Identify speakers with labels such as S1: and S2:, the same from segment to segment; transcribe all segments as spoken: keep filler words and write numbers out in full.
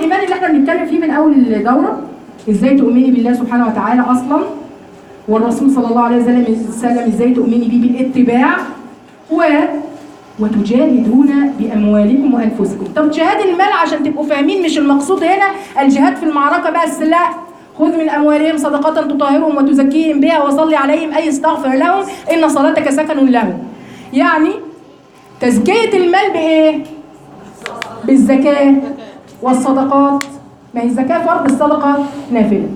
S1: الايمان اللي احنا بنتكلم فيه من اول الدوره، ازاي تؤمني بالله سبحانه وتعالى اصلا، والرسول صلى الله عليه وسلم ازاي تؤمني بيه بالاتباع، و وتجاهدون باموالكم وانفسكم. طب جهاد المال عشان تبقوا فاهمين مش المقصود هنا الجهاد في المعركه بس، لا، خذ من اموالهم صدقه تطهرهم وتزكيهم بها وصلي عليهم اي استغفر لهم ان صلاتك سكن لهم. يعني تزكيه المال بايه؟ بالزكاه والصدقات. ما هي الزكاه فرض، الصدقه نافله.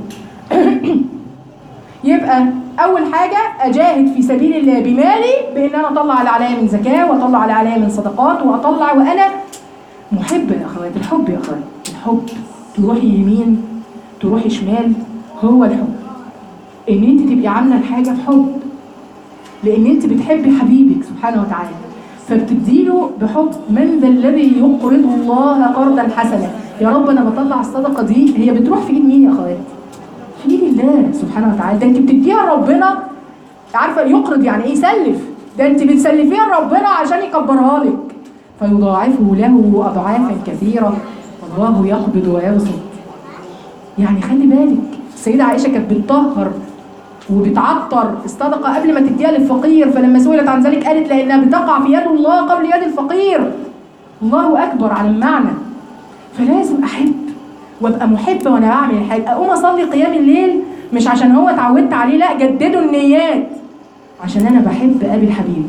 S1: يبقى اول حاجه اجاهد في سبيل الله بمالي بان انا اطلع اللي عليا من زكاه واطلع اللي عليا من صدقات، واطلع وانا محبه يا اخوات. الحب يا اخوات، الحب تروحي يمين تروحي شمال، هو الحب. ان انت تبقي عامله الحاجه بحب، لان انت بتحبي حبيبك سبحانه وتعالى، فبتديله بحب. من ذا الذي يقرض الله قرضا حسنا؟ يا رب انا بطلع الصدقه دي، هي بتروح في ايد مين يا اخوات؟ في ايد الله سبحانه وتعالى. ده انت بتديها لربنا، عارفه يقرض يعني ايه؟ يسلف. ده انت بتسلفيها لربنا عشان يكبرها لك، فيضاعفه له اضعافا كثيره والله يقبض ويبسط. يعني خلي بالك، السيده عائشه كانت بتطهر وبتعطر الصدقه قبل ما تديها للفقير، فلما سئلت عن ذلك قالت لانها بتقع في يد الله قبل يد الفقير. الله اكبر على المعنى. فلازم احب وابقى محبه وانا بعمل الحاجه. اقوم اصلي قيام الليل مش عشان هو اتعودت عليه، لا، جددوا النيات، عشان انا بحب ابي حبيبي،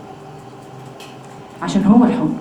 S1: عشان هو الحب.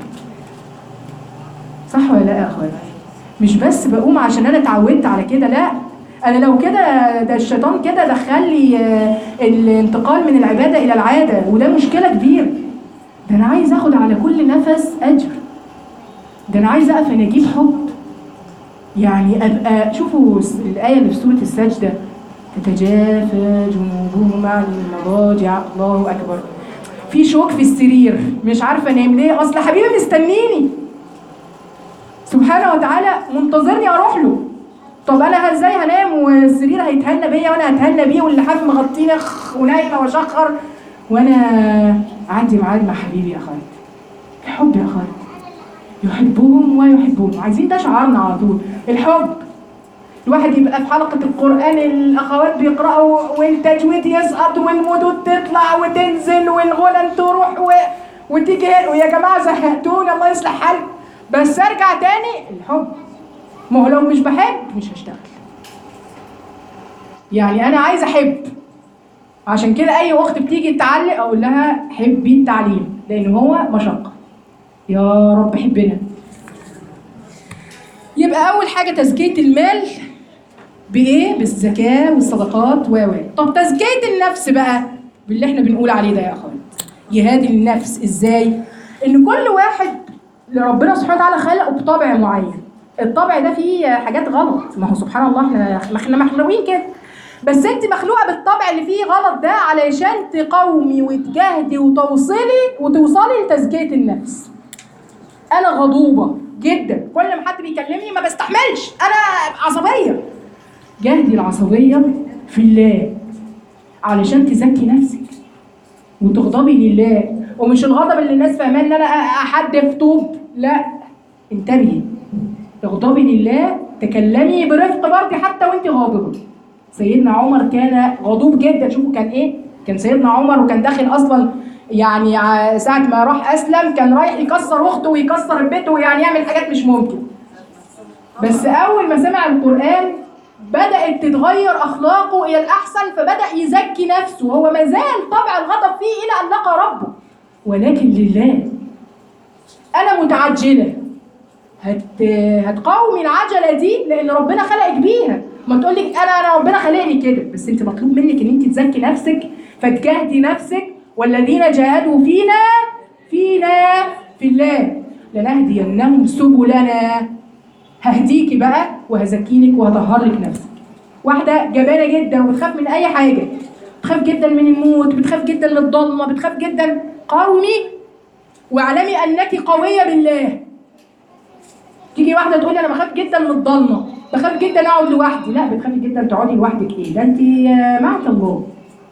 S1: صح ولا لا يا اخواتي؟ مش بس بقوم عشان انا اتعودت على كده، لا، انا لو كده ده الشيطان كده دخل لي الانتقال من العباده الى العاده، وده مشكله كبيره. ده انا عايز اخد على كل نفس اجر، ده انا عايز اقف انا اجيب حب. يعني ابقى، شوفوا الايه اللي في سوره السجده، تتجافى جنوبهم عن المضاجع، الله اكبر، في شوك في السرير مش عارفه انام ليه، اصل حبيبي مستنيني سبحانه وتعالى، منتظرني اروح له. طب انا ازاي هنام والسرير هيتهنى بيا وانا هتهنى بيه واللحاف مغطيني ونايمه واشخر وانا عندي ميعاد مع حبيبي يا اخوات؟ الحب يا اخوات، يحبهم ويحبون. عايزين ده شعارنا على طول، الحب. الواحد يبقى في حلقه القران الاخوات بيقراوا والتجويد يسقط والمدود تطلع وتنزل والغنن تروح و... وتيجي هنا، ويا جماعه زهقتوني الله يصلح حالكم، بس ارجع تاني الحب. ما هو لو مش بحب مش هشتغل. يعني انا عايزه احب، عشان كده اي اخت بتيجي تعلق اقول لها حبي التعليم، لان هو مشقه. يا رب حبنا. يبقى اول حاجه تزكيه المال بايه؟ بالزكاه والصدقات و و طب تزكيه النفس بقى باللي احنا بنقول عليه ده يا اخوات. جهاد النفس ازاي؟ ان كل واحد لربنا سبحانه وتعالى خلقه بطبع معين، الطبع ده فيه حاجات غلط، ما هو سبحان الله احنا احنا مخلوقين كده، بس انت مخلوقه بالطبع اللي فيه غلط ده علشان تقاومي وتجاهدي وتوصلي وتوصلي لتزكيه النفس. انا غضوبه جدا، كل ما حد بيكلمني ما بستحملش، انا عصبيه. جاهدي العصبيه في الله علشان تزكي نفسك وتغضبي لله، ومش الغضب اللي الناس فاهماه ان انا احدف طوب، لا، انتبهي، اغضبي لله، تكلمي برفق برضه حتى وانت غاضبه. سيدنا عمر كان غضوب جدا، شوفوا كان ايه؟ كان سيدنا عمر وكان داخل اصلا، يعني ساعة ما راح اسلم كان رايح يكسر اخته ويكسر بيته ويعني يعمل حاجات مش ممكن. بس اول ما سمع القرآن بدأت تتغير اخلاقه الى الاحسن، فبدأ يزكي نفسه. هو ما زال طبع الغضب فيه الى ان لقى ربه، ولكن لله. انا متعجله، هت هتقاومي العجله دي لان ربنا خلقك بيها. ما تقول لك انا انا ربنا خلقني كده، بس انت مطلوب منك ان انت تزكي نفسك، فتجاهدي نفسك. والذين جاهدوا فينا فينا في الله لنهدينهم سبلنا. ههديكي بقى وهزكيلك وهطهر لك نفسك. واحده جبانه جدا وبتخاف من اي حاجه، بتخاف جدا من الموت، بتخاف جدا من الضلمه، بتخاف جدا، قاومي واعلمي انك قويه بالله. تيجي واحده تقول لي انا بخاف جدا من الضلمه، بخاف جدا اقعد لوحدي، لا، بتخافي جدا تقعدي لوحدك ايه؟ ده انت معك الله.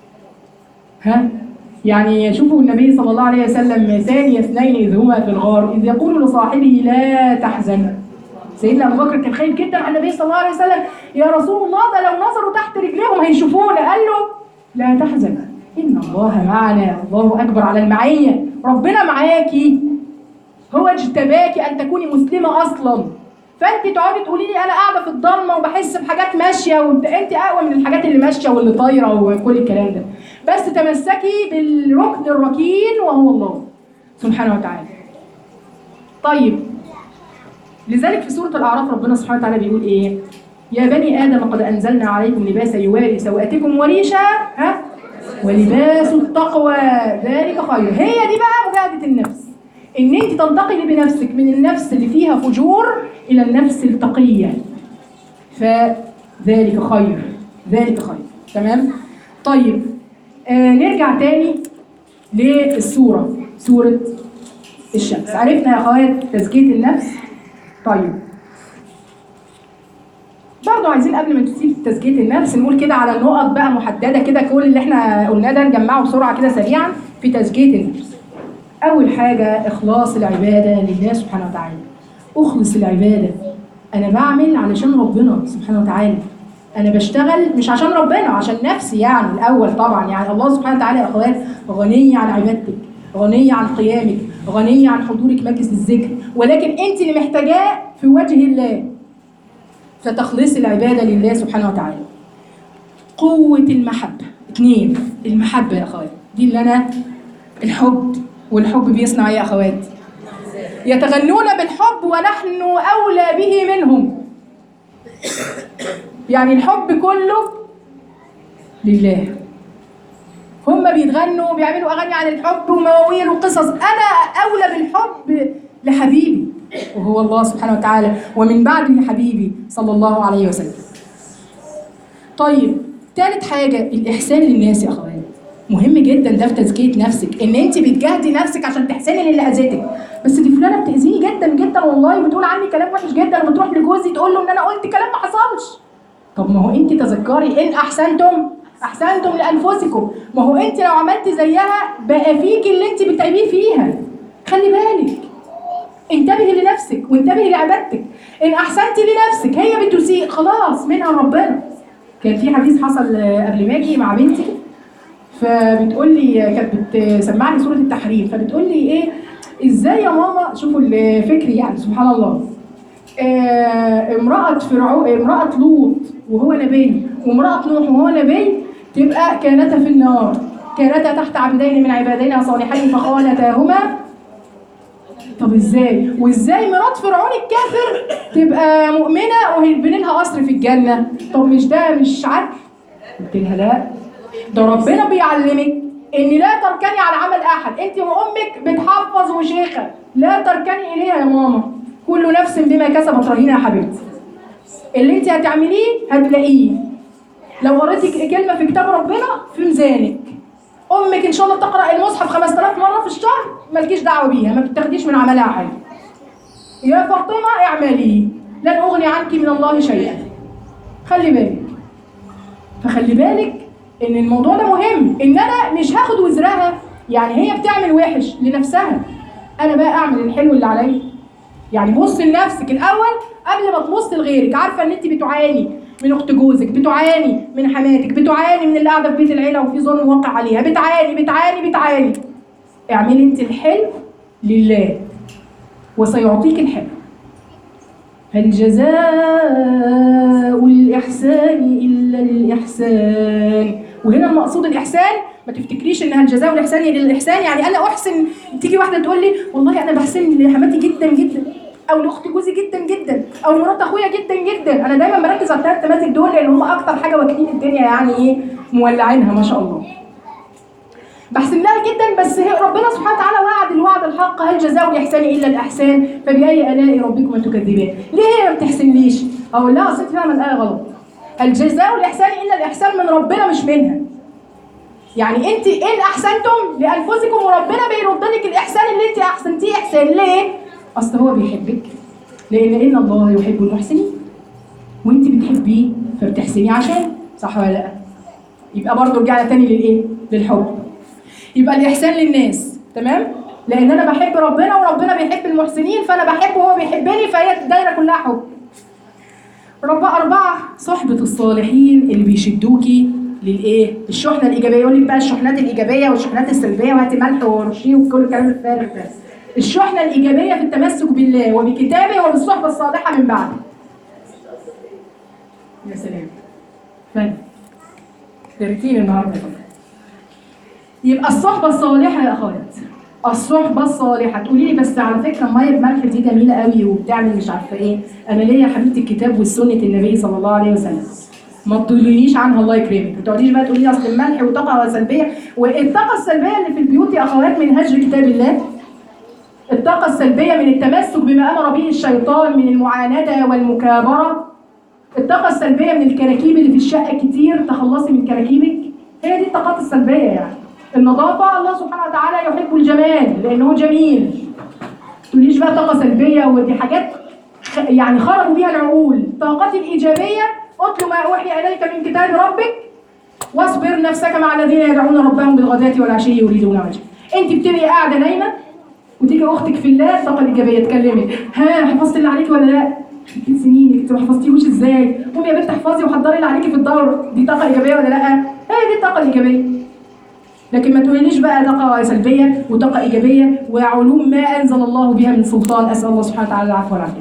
S1: ها؟ يعني شوفوا النبي صلى الله عليه وسلم ثاني اثنين اذ هما في الغار اذ يقول لصاحبه لا تحزن سيدنا ابو بكر كان خايف جدا على النبي صلى الله عليه وسلم، يا رسول الله ده لو نظروا تحت رجليهم هيشوفونا. قال له لا تحزن ان الله معنا، الله اكبر على المعيه، ربنا معاكي، هو اجتباكي ان تكوني مسلمه اصلا. فانت تقعدي تقولي لي انا قاعده في الضلمه وبحس بحاجات ماشيه، وانت انت اقوى من الحاجات اللي ماشيه واللي طايره وكل الكلام ده، بس تمسكي بالركن الركين وهو الله سبحانه وتعالى. طيب لذلك في سوره الاعراف ربنا سبحانه وتعالى بيقول ايه؟ يا بني ادم قد انزلنا عليكم لباسا يواري سوءاتكم وريشا ها ولباس التقوى ذلك خير. هي دي بقى مجاهده النفس، ان انت تنتقلي بنفسك من النفس اللي فيها فجور الى النفس التقيه، فذلك خير، ذلك خير. تمام. طيب آه نرجع تاني للسوره، سوره الشمس. عرفنا يا اخوات تزكيه النفس. طيب برضه عايزين قبل ما نسيب تزكيه النفس نقول كده على نقط بقى محدده كده، كل اللي احنا قلناه ده نجمعه بسرعه كده سريعا في تزكيه النفس. أول حاجة إخلاص العبادة لله سبحانه وتعالى. أخلص العبادة، أنا بعمل علشان ربنا سبحانه وتعالى، أنا بشتغل مش عشان ربنا، عشان نفسي يعني الأول طبعا. يعني الله سبحانه وتعالى يا أخوات غني عن عبادتك، غني عن قيامك، غني عن حضورك مجلس الذكر، ولكن أنت اللي محتاجاه في وجه الله، فتخلصي العبادة لله سبحانه وتعالى. قوة المحبة. اثنين، المحبة يا أخوات دي اللي أنا الحب، والحب بيصنع ايه يا اخوات؟ يتغنون بالحب ونحن اولى به منهم. يعني الحب كله لله، هم بيتغنوا بيعملوا اغاني عن الحب ومواويل وقصص، انا اولى بالحب لحبيبي وهو الله سبحانه وتعالى، ومن بعده حبيبي صلى الله عليه وسلم. طيب ثالث حاجه الاحسان للناس يا اخوات، مهم جدا ده في تزكيه نفسك، ان انت بتجاهدي نفسك عشان تحسني للي اذيتك. بس دي فلانه بتاذيني جدا جدا والله، بتقول عني كلام وحش جدا، وبتروح لجوزي تقول له ان انا قلت كلام ما حصلش. طب ما هو انت تذكري ان احسنتم احسنتم لانفسكم، ما هو انت لو عملتي زيها بقى فيكي اللي انت بتعيبيه فيها. خلي بالك، انتبهي لنفسك وانتبهي لعبادتك. ان احسنتي لنفسك هي بتسيء خلاص منها ربنا. كان في حديث حصل قبل ما اجي مع بنتي، فبتقول لي كانت بتسمعني سوره التحريم، فبتقول لي ايه ازاي يا ماما، شوفوا الفكر يعني سبحان الله، آه امراه فرعون، امراه لوط وهو نبي، وامراه نوح وهو نبي، تبقى كانتا في النار، كانتا تحت عبدين من عبادنا صالحين فخانتاهما. طب ازاي؟ وازاي مرات فرعون الكافر تبقى مؤمنه وهيبني لها قصر في الجنه؟ طب مش ده مش عدل؟ قلت لها لا، ده ربنا بيعلمك ان لا تركني على عمل احد، انت وامك بتحفظ وشيخه، لا تركني اليها يا ماما، كل نفس بما كسبت رهينه يا حبيبتي. اللي انت هتعمليه هتلاقيه، لو قريتي كلمه في كتاب ربنا في ميزانك. امك ان شاء الله تقرا المصحف خمسة آلاف مره في الشهر، مالكيش دعوه بيها، ما بتاخديش من عملها حاجه. يا فاطمه اعملي لن اغني عنك من الله شيئا. خلي بالك، فخلي بالك ان الموضوع ده مهم، ان انا مش هاخد وزرها. يعني هي بتعمل وحش لنفسها، انا بقى اعمل الحلو اللي عليا. يعني بص لنفسك الاول قبل ما تبص لغيرك. عارفه ان انت بتعاني من اخت جوزك، بتعاني من حماتك، بتعاني من اللي قاعده في بيت العيله وفي ظلم واقع عليها، بتعاني بتعاني بتعاني اعملي انت الحلو لله وسيعطيك الحلو. هل جزاء الإحسان إلا الإحسان؟ وهنا المقصود الإحسان، ما تفتكريش إنها الجزاء والإحسان إلا الإحسان يعني أنا أحسن. تيجي واحدة تقول لي والله أنا بحسن لحماتي جدا جدا، أو لأخت جوزي جدا جدا، أو مرات أخويا جدا جدا. أنا دايما بركز على الثلاث تماثيل دول لأن هم أكتر حاجة واكلين الدنيا، يعني إيه مولعينها ما شاء الله. بحسن لها جدا، بس ربنا سبحانه وتعالى وعد الوعد الحق، هل جزاء الإحسان إلا الإحسان؟ فبأي آلاء ربكما تكذبان؟ ليه هي ما بتحسنليش؟ أقول لها أصل أنت فاهمة الآية غلط. هل جزاء الإحسان إلا الإحسان من ربنا مش منها. يعني أنت إن أحسنتم لأنفسكم وربنا بيرد لك الإحسان اللي أنت أحسنتيه إحسان. ليه؟ أصل هو بيحبك، لأن إن الله يحب المحسنين، وأنت بتحبيه فبتحسني عشان، صح ولا لأ؟ يبقى برضه رجعنا تاني للإيه؟ للحب. يبقى الإحسان للناس، تمام؟ لان انا بحب ربنا وربنا بيحب المحسنين، فانا بحبه وهو بيحبني، فهي الدايره كلها حب. ربع أربعة صحبة الصالحين اللي بيشدوكي للإيه؟ الشحنة الإيجابية. يقول لك بقى الشحنات الإيجابية والشحنات السلبية وهاتي ملح ورشيه وكل الكلام الفارغ ده. الشحنة الإيجابية في التمسك بالله وبكتابه وبالصحبة الصالحة من بعده. يا سلام. فن. درتين النهارده. يبقى الصحبة الصالحة يا أخوات. الصحبة الصالحة. تقولي لي بس على فكرة المية بملح دي جميلة قوي وبتعمل مش عارفة إيه. أنا ليا حبيبتي الكتاب والسنة النبي صلى الله عليه وسلم. ما تضلنيش عنها الله يكرمك، ما تقعديش بقى تقولي لي اصل الملح وطاقه سلبيه، والطاقه السلبيه اللي في البيوت يا اخوات من هجر كتاب الله. الطاقه السلبيه من التمسك بما امر به الشيطان من المعانده والمكابره. الطاقه السلبيه من الكراكيب اللي في الشقه كتير، تخلصي من كراكيبك. هي دي الطاقات السلبيه يعني. النظافه الله سبحانه وتعالى يحب الجمال لانه جميل. ما تقوليش بقى طاقه سلبيه ودي حاجات يعني خرجوا بيها العقول. الطاقات الايجابيه اتل ما اوحي اليك من كتاب ربك واصبر نفسك مع الذين يدعون ربهم بالغداة والعشي يريدون وجهه. انت بتبقي قاعده نايمه وتيجي اختك في الله الطاقه الايجابيه تكلمك، ها حفظت اللي عليكي ولا لا؟ ست سنين انت ما حفظتيهوش ازاي؟ قومي يا بنت احفظي وحضري اللي عليكي في الدور. دي طاقه ايجابيه ولا لا؟ هي دي الطاقه الايجابيه. لكن ما تقوليليش بقى طاقه سلبيه وطاقه ايجابيه وعلوم ما انزل الله بها من سلطان. اسال الله سبحانه وتعالى العفو والعافيه.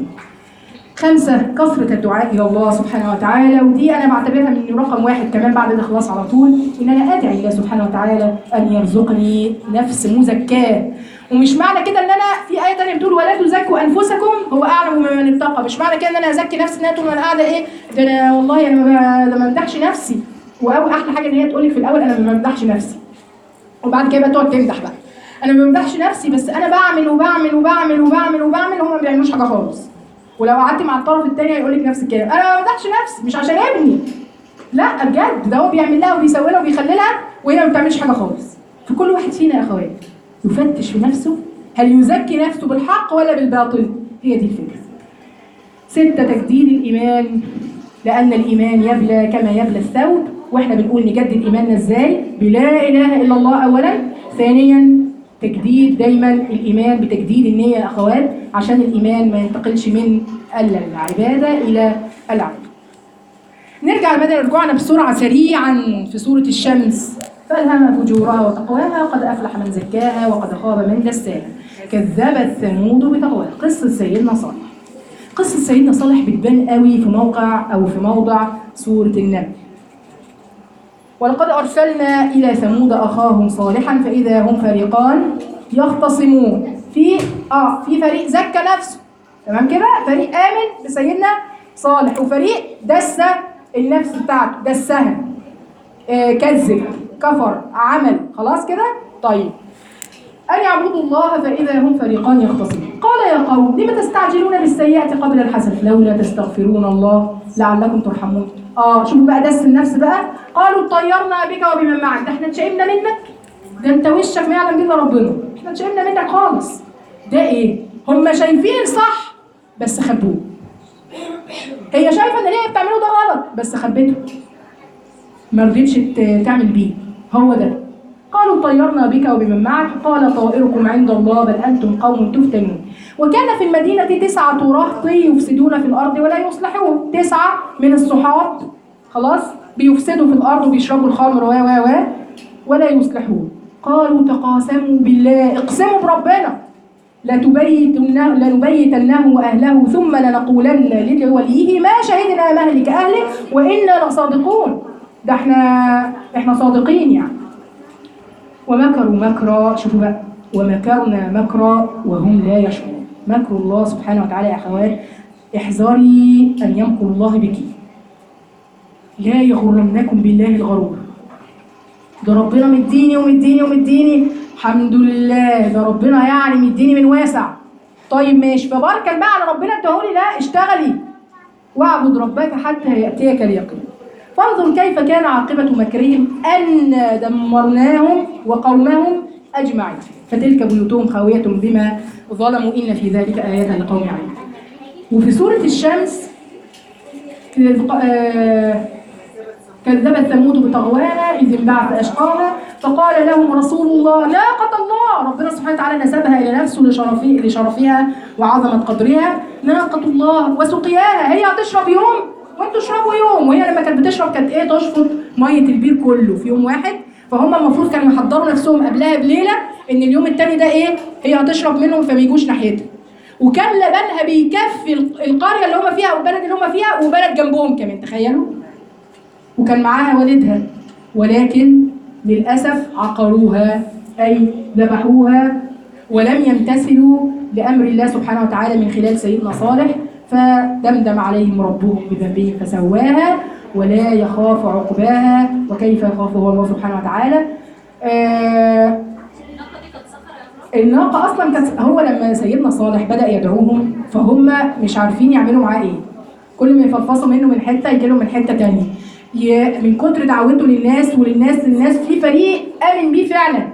S1: خمسة كثرة الدعاء إلى الله سبحانه وتعالى، ودي أنا بعتبرها من رقم واحد كمان بعد الإخلاص على طول، إن أنا أدعي الله سبحانه وتعالى أن يرزقني نفس مزكاة. ومش معنى كده إن أنا في آية تانية بتقول ولا تزكوا أنفسكم هو أعلم بمن اتقى، مش معنى كده إن أنا أزكي نفسي إن أنا طول ما أنا قاعدة إيه ده أنا والله أنا ما بمدحش نفسي. وأول أحلى حاجة إن هي تقول لك في الأول أنا ما بمدحش نفسي، وبعد كده بقى تقعد تمدح بقى. أنا ما بمدحش نفسي بس أنا بعمل وبعمل وبعمل وبعمل وبعمل هم ما بيعملوش حاجة خالص. ولو قعدتي مع الطرف الثاني هيقول لك نفس الكلام، انا ما بمدحش نفسي مش عشان ابني. لا بجد ده هو بيعمل لها وبيسوي لها وبيخلي لها وهي ما بتعملش حاجه خالص. فكل واحد فينا يا اخوات يفتش في نفسه هل يزكي نفسه بالحق ولا بالباطل؟ هي دي الفكره. ستة تجديد الايمان، لان الايمان يبلى كما يبلى الثوب، واحنا بنقول نجدد ايماننا ازاي؟ بلا اله الا الله اولا، ثانيا تجديد دايما الايمان بتجديد النيه يا اخوات، عشان الايمان ما ينتقلش من العباده الى العمل. نرجع بدل رجوعنا بسرعه سريعا في سوره الشمس. فالهمها فجورها وتقواها قد افلح من زكاها وقد خاب من دساها كذبت ثمود بطغواها. قصه سيدنا صالح. قصه سيدنا صالح بتبان قوي في موقع او في موضع سوره النمل. ولقد أرسلنا إلى ثمود أخاهم صالحا فإذا هم فريقان يختصمون. في آه في فريق زكى نفسه تمام كده، فريق آمن بسيدنا صالح، وفريق دس النفس بتاعته دسها آه كذب كفر عمل خلاص كده. طيب أن يعبدوا الله فإذا هم فريقان يختصمون. قال يا قوم لم تستعجلون بالسيئة قبل الحسنة لولا تستغفرون الله لعلكم ترحمون. اه شوفوا بقى دس النفس بقى. قالوا طيرنا بك وبمن معك، ده احنا اتشائمنا منك، ده انت وشك ما يعلم بك ربنا، احنا اتشائمنا منك خالص. ده ايه؟ هم شايفين صح بس خبوه. هي شايفه ان اللي هي بتعمله ده غلط بس خبته، ما رضيتش تعمل بيه. هو ده. قالوا طيرنا بك وبمن معك قال طائركم عند الله بل انتم قوم تفتنون. وكان في المدينه تسعه رهط يفسدون في الارض ولا يصلحون. تسعه من الصحاب خلاص بيفسدوا في الارض وبيشربوا الخمر و و و ولا يصلحون. قالوا تقاسموا بالله، اقسموا بربنا لتبيتنه لنبيتنه واهله ثم لنقولن لوليه ما شهدنا مهلك اهله وانا لصادقون. ده احنا احنا صادقين يعني. ومكروا مكرا، شوفوا بقى، ومكرنا مكرا وهم لا يشعرون. مكر الله سبحانه وتعالى يا اخوات، احذري ان يمكر الله بك، لا يغرنكم بالله الغرور. ده ربنا مديني ومديني ومديني الحمد لله، ده ربنا يعني مديني من واسع. طيب ماشي، فباركا بقى على ربنا اداهولي، لا اشتغلي واعبد ربك حتى ياتيك اليقين. فانظر كيف كان عاقبة مكرهم أن دمرناهم وقومهم أجمعين فتلك بيوتهم خاوية بما ظلموا إن في ذلك آيات لقوم يعلمون. وفي سورة الشمس كذبت ثمود بطغواها إذ انبعث أشقاها فقال لهم رسول الله ناقة الله. ربنا سبحانه وتعالى نسبها إلى نفسه لشرفي لشرفها وعظمة قدرها. ناقة الله وسقياها، هي هتشرب يوم وانتوا اشربوا يوم. وهي لما كانت بتشرب كانت ايه؟ تشفط مية البير كله في يوم واحد. فهم المفروض كانوا يحضروا نفسهم قبلها بليلة إن اليوم التاني ده ايه؟ هي هتشرب منهم فما يجوش ناحيتها. وكان لبنها بيكفي القرية اللي هم فيها والبلد اللي هم فيها وبلد جنبهم كمان، تخيلوا. وكان معاها والدها، ولكن للأسف عقروها أي ذبحوها ولم يمتثلوا لأمر الله سبحانه وتعالى من خلال سيدنا صالح، فدمدم عليهم ربهم بذنبهم فسواها ولا يخاف عقباها وكيف يخاف هو الله سبحانه وتعالى. آه الناقة أصلا كانت، هو لما سيدنا صالح بدأ يدعوهم فهم مش عارفين يعملوا معاه إيه. كل ما يفلفصوا منه من حتة يجي لهم من حتة تانية. من كتر دعوته للناس وللناس الناس في فريق آمن بيه فعلا.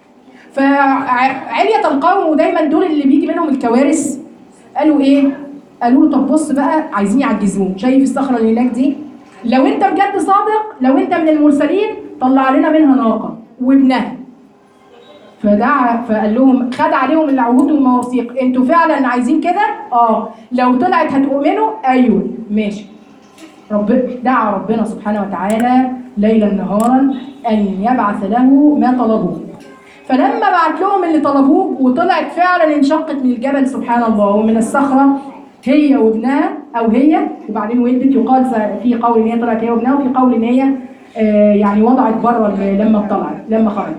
S1: فعلية القوم ودايما دول اللي بيجي منهم الكوارث قالوا إيه؟ قالوا له طب بص بقى عايزين يعجزوه. شايف الصخرة اللي هناك دي؟ لو أنت بجد صادق، لو أنت من المرسلين طلع لنا منها ناقة وابنها. فدعا فقال لهم، خد عليهم العهود والمواثيق، انتوا فعلا عايزين كده؟ اه. لو طلعت هتؤمنوا؟ ايوه ماشي. رب دعا ربنا سبحانه وتعالى ليلا نهارا ان يبعث له ما طلبوه. فلما بعت لهم اللي طلبوه وطلعت فعلا انشقت من الجبل سبحان الله ومن الصخره هي وابنها، او هي وبعدين ولدت. يقال في قول ان هي طلعت هي وابنها وفي قول ان هي آه يعني وضعت بره لما طلعت لما خرجت.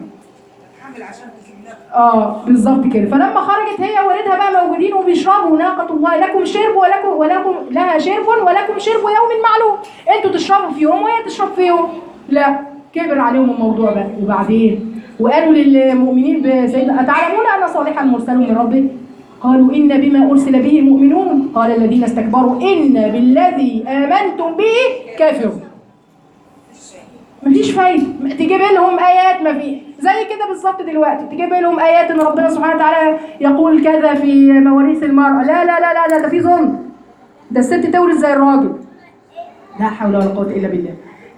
S1: اه بالظبط كده. فلما خرجت هي وولدها بقى موجودين وبيشربوا. ناقة الله لكم شرب ولكم ولكم لها شرب ولكم شرب يوم معلوم. انتوا تشربوا في يوم وهي تشرب في يوم. لا، كبر عليهم الموضوع بقى. وبعدين وقالوا للمؤمنين بسيدنا أتعلمون أن صالحا مرسل من ربه؟ قالوا إن بما أرسل به مؤمنون. قال الذين استكبروا إن بالذي آمنتم به كافرون. مفيش فايدة تجيب لهم آيات، ما في زي كده بالظبط دلوقتي تجيب لهم آيات إن ربنا سبحانه وتعالى يقول كذا في مواريث المرأة. لا لا لا لا ده في ظلم، ده الست تورث زي الراجل. لا حول ولا قوة إلا بالله.